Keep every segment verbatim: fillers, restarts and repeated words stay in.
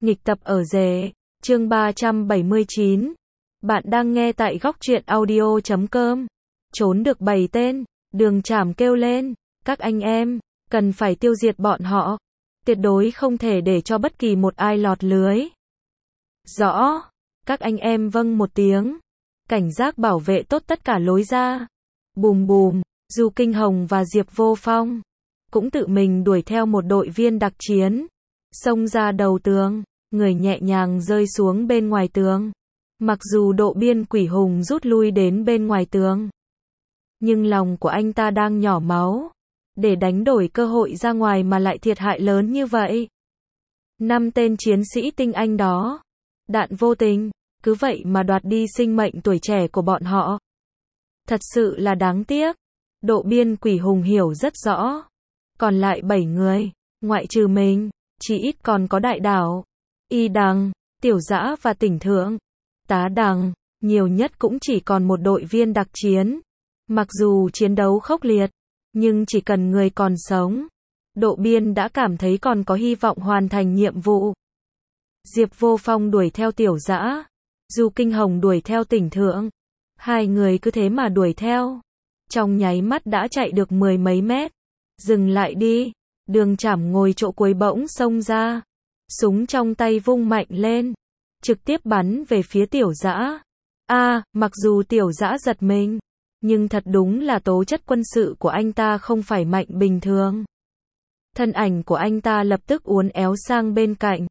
Nghịch tập ở rể, chương ba trăm bảy mươi chín. Bạn đang nghe tại góc truyện audio chấm com. Trốn được bảy tên, Đường Trảm kêu lên, các anh em, cần phải tiêu diệt bọn họ. Tuyệt đối không thể để cho bất kỳ một ai lọt lưới. Rõ, các anh em vâng một tiếng. Cảnh giác bảo vệ tốt tất cả lối ra. Bùm bùm, Du Kinh Hồng và Diệp Vô Phong cũng tự mình đuổi theo một đội viên đặc chiến, xông ra đầu tường, người nhẹ nhàng rơi xuống bên ngoài tường. Mặc dù Độ Biên Quỷ Hùng rút lui đến bên ngoài tường, nhưng lòng của anh ta đang nhỏ máu, để đánh đổi cơ hội ra ngoài mà lại thiệt hại lớn như vậy. Năm tên chiến sĩ tinh anh đó, đạn vô tình, cứ vậy mà đoạt đi sinh mệnh tuổi trẻ của bọn họ. Thật sự là đáng tiếc. Độ Biên Quỷ Hùng hiểu rất rõ. Còn lại bảy người, ngoại trừ mình, chỉ ít còn có Đại Đảo, Y Đằng, Tiểu Dã và Tỉnh Thượng. Tá Đằng, nhiều nhất cũng chỉ còn một đội viên đặc chiến. Mặc dù chiến đấu khốc liệt, nhưng chỉ cần người còn sống, Độ Biên đã cảm thấy còn có hy vọng hoàn thành nhiệm vụ. Diệp Vô Phong đuổi theo Tiểu Dã, Du Kinh Hồng đuổi theo Tỉnh Thượng. Hai người cứ thế mà đuổi theo. Trong nháy mắt đã chạy được mười mấy mét. Dừng lại đi. Đường Trảm ngồi chỗ cuối bỗng xông ra. Súng trong tay vung mạnh lên. Trực tiếp bắn về phía Tiểu Dã. A, à, mặc dù Tiểu Dã giật mình, nhưng thật đúng là tố chất quân sự của anh ta không phải mạnh bình thường. Thân ảnh của anh ta lập tức uốn éo sang bên cạnh,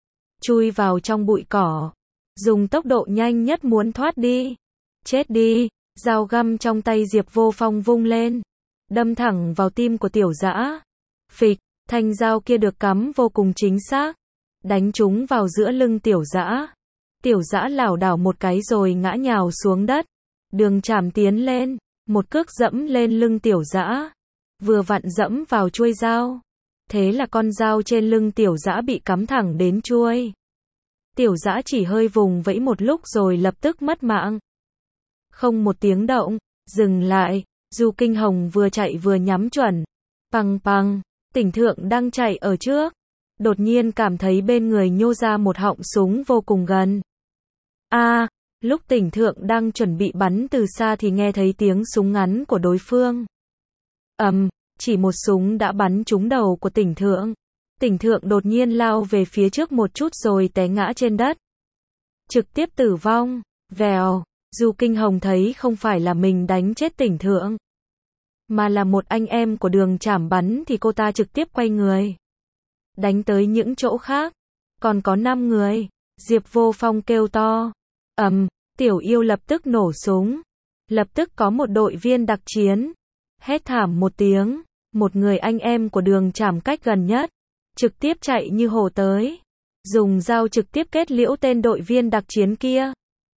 chui vào trong bụi cỏ, dùng tốc độ nhanh nhất muốn thoát đi. Chết đi. Dao găm trong tay Diệp Vô Phong vung lên, đâm thẳng vào tim của Tiểu Dã. Phịch, thanh dao kia được cắm vô cùng chính xác, đánh trúng vào giữa lưng Tiểu Dã. Tiểu Dã lảo đảo một cái rồi ngã nhào xuống đất. Đường Trảm tiến lên, một cước dẫm lên lưng Tiểu Dã, vừa vặn dẫm vào chuôi dao. Thế là con dao trên lưng Tiểu Dã bị cắm thẳng đến chuôi. Tiểu Dã chỉ hơi vùng vẫy một lúc rồi lập tức mất mạng. Không một tiếng động, dừng lại. Du Kinh Hồng vừa chạy vừa nhắm chuẩn. Pằng pằng, Tỉnh Thượng đang chạy ở trước, đột nhiên cảm thấy bên người nhô ra một họng súng vô cùng gần. A, à, lúc Tỉnh Thượng đang chuẩn bị bắn từ xa thì nghe thấy tiếng súng ngắn của đối phương. Ầm, um, chỉ một súng đã bắn trúng đầu của Tỉnh Thượng. Tỉnh Thượng đột nhiên lao về phía trước một chút rồi té ngã trên đất, trực tiếp tử vong. Vèo. Du Kinh Hồng thấy không phải là mình đánh chết Tỉnh Thượng, mà là một anh em của Đường Trảm bắn thì cô ta trực tiếp quay người, đánh tới những chỗ khác. Còn có năm người. Diệp Vô Phong kêu to. Ầm, um, Tiểu Yêu lập tức nổ súng. Lập tức có một đội viên đặc chiến hét thảm một tiếng. Một người anh em của Đường Trảm cách gần nhất, trực tiếp chạy như hổ tới, dùng dao trực tiếp kết liễu tên đội viên đặc chiến kia.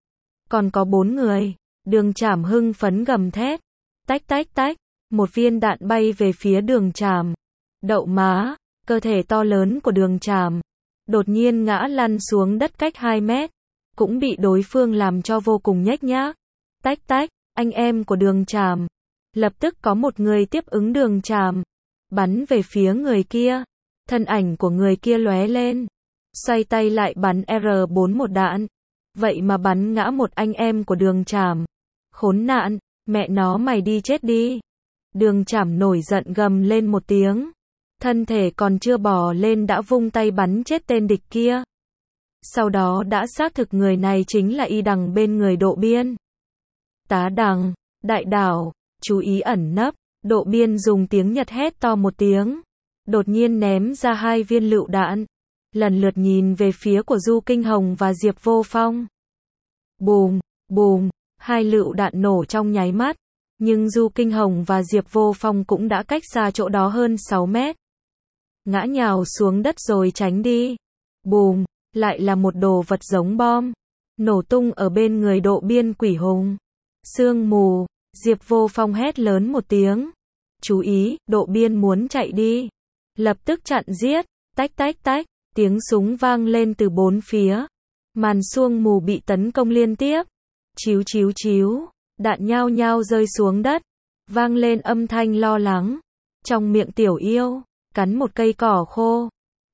Còn có bốn người. Đường Trảm hưng phấn gầm thét. Tách tách tách, một viên đạn bay về phía Đường Trảm. Đậu má, cơ thể to lớn của Đường Trảm đột nhiên ngã lăn xuống đất cách hai mét, cũng bị đối phương làm cho vô cùng nhếch nhác. Tách tách, anh em của Đường Trảm. Lập tức có một người tiếp ứng Đường Trảm, bắn về phía người kia. Thân ảnh của người kia lóe lên, xoay tay lại bắn R bốn một đạn. Vậy mà bắn ngã một anh em của Đường Trảm. Khốn nạn, mẹ nó mày đi chết đi. Đường Trảm nổi giận gầm lên một tiếng. Thân thể còn chưa bò lên đã vung tay bắn chết tên địch kia. Sau đó đã xác thực người này chính là Y Đằng bên người Độ Biên. Tá Đằng, Đại Đảo, chú ý ẩn nấp. Độ Biên dùng tiếng Nhật hét to một tiếng, đột nhiên ném ra hai viên lựu đạn, lần lượt nhìn về phía của Du Kinh Hồng và Diệp Vô Phong. Bùm, bùm, hai lựu đạn nổ trong nháy mắt, nhưng Du Kinh Hồng và Diệp Vô Phong cũng đã cách xa chỗ đó hơn sáu mét. Ngã nhào xuống đất rồi tránh đi. Bùm, lại là một đồ vật giống bom, nổ tung ở bên người Độ Biên Quỷ Hùng. Sương mù. Diệp Vô Phong hét lớn một tiếng. Chú ý, Độ Biên muốn chạy đi. Lập tức chặn giết. Tách tách tách, tiếng súng vang lên từ bốn phía. Màn sương mù bị tấn công liên tiếp. Chíu chíu chíu, đạn nhao nhao rơi xuống đất. Vang lên âm thanh lo lắng. Trong miệng Tiểu Yêu, cắn một cây cỏ khô.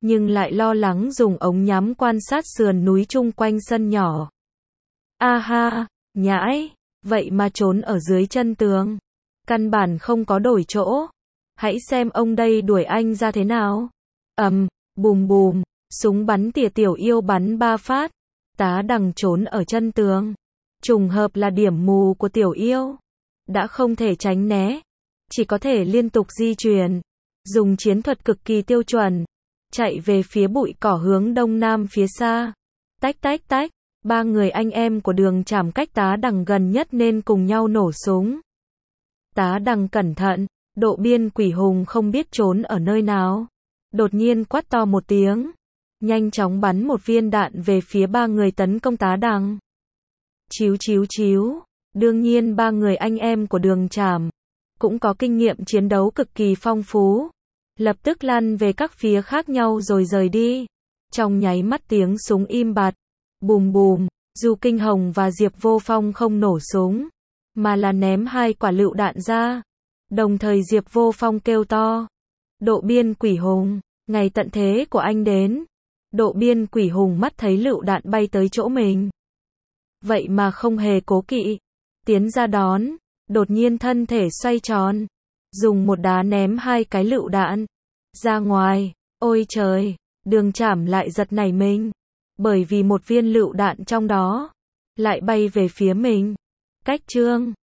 nhưng lại lo lắng dùng ống nhắm quan sát sườn núi chung quanh sân nhỏ. A ha, nhãi, vậy mà trốn ở dưới chân tường. Căn bản không có đổi chỗ. Hãy xem ông đây đuổi anh ra thế nào. Ầm, bùm bùm, súng bắn tỉa Tiểu Yêu bắn ba phát. Tá Đằng trốn ở chân tường. Trùng hợp là điểm mù của Tiểu Yêu. Đã không thể tránh né. Chỉ có thể liên tục di chuyển. Dùng chiến thuật cực kỳ tiêu chuẩn. Chạy về phía bụi cỏ hướng đông nam phía xa. Tách tách tách. Ba người anh em của Đường Trảm cách Tá Đằng gần nhất nên cùng nhau nổ súng. Tá Đằng cẩn thận. Độ Biên Quỷ Hùng không biết trốn ở nơi nào. Đột nhiên quát to một tiếng. Nhanh chóng bắn một viên đạn về phía ba người tấn công Tá Đằng. Chíu chíu chíu. Đương nhiên ba người anh em của Đường Trảm cũng có kinh nghiệm chiến đấu cực kỳ phong phú. Lập tức lăn về các phía khác nhau rồi rời đi. Trong nháy mắt tiếng súng im bặt. Bùm bùm, Du Kinh Hồng và Diệp Vô Phong không nổ súng, mà là ném hai quả lựu đạn ra. Đồng thời Diệp Vô Phong kêu to. Độ Biên Quỷ Hùng, ngày tận thế của anh đến. Độ Biên Quỷ Hùng mắt thấy lựu đạn bay tới chỗ mình. Vậy mà không hề cố kỵ. Tiến ra đón, đột nhiên thân thể xoay tròn. Dùng một đá ném hai cái lựu đạn ra ngoài. Ôi trời, Đường Trảm lại giật nảy mình. Bởi vì một viên lựu đạn trong đó lại bay về phía mình. Cách chương